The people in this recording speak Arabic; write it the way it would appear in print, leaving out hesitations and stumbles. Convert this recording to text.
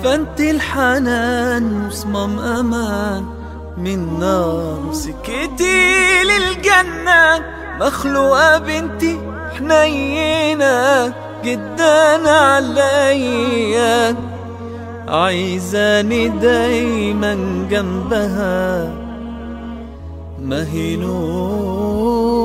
فانت الحنان وصمام امان من نار، سكتي للجنة مخلوقة بنتي حنينة جدا عليا، عايزاني دايما جنبها ما هي نور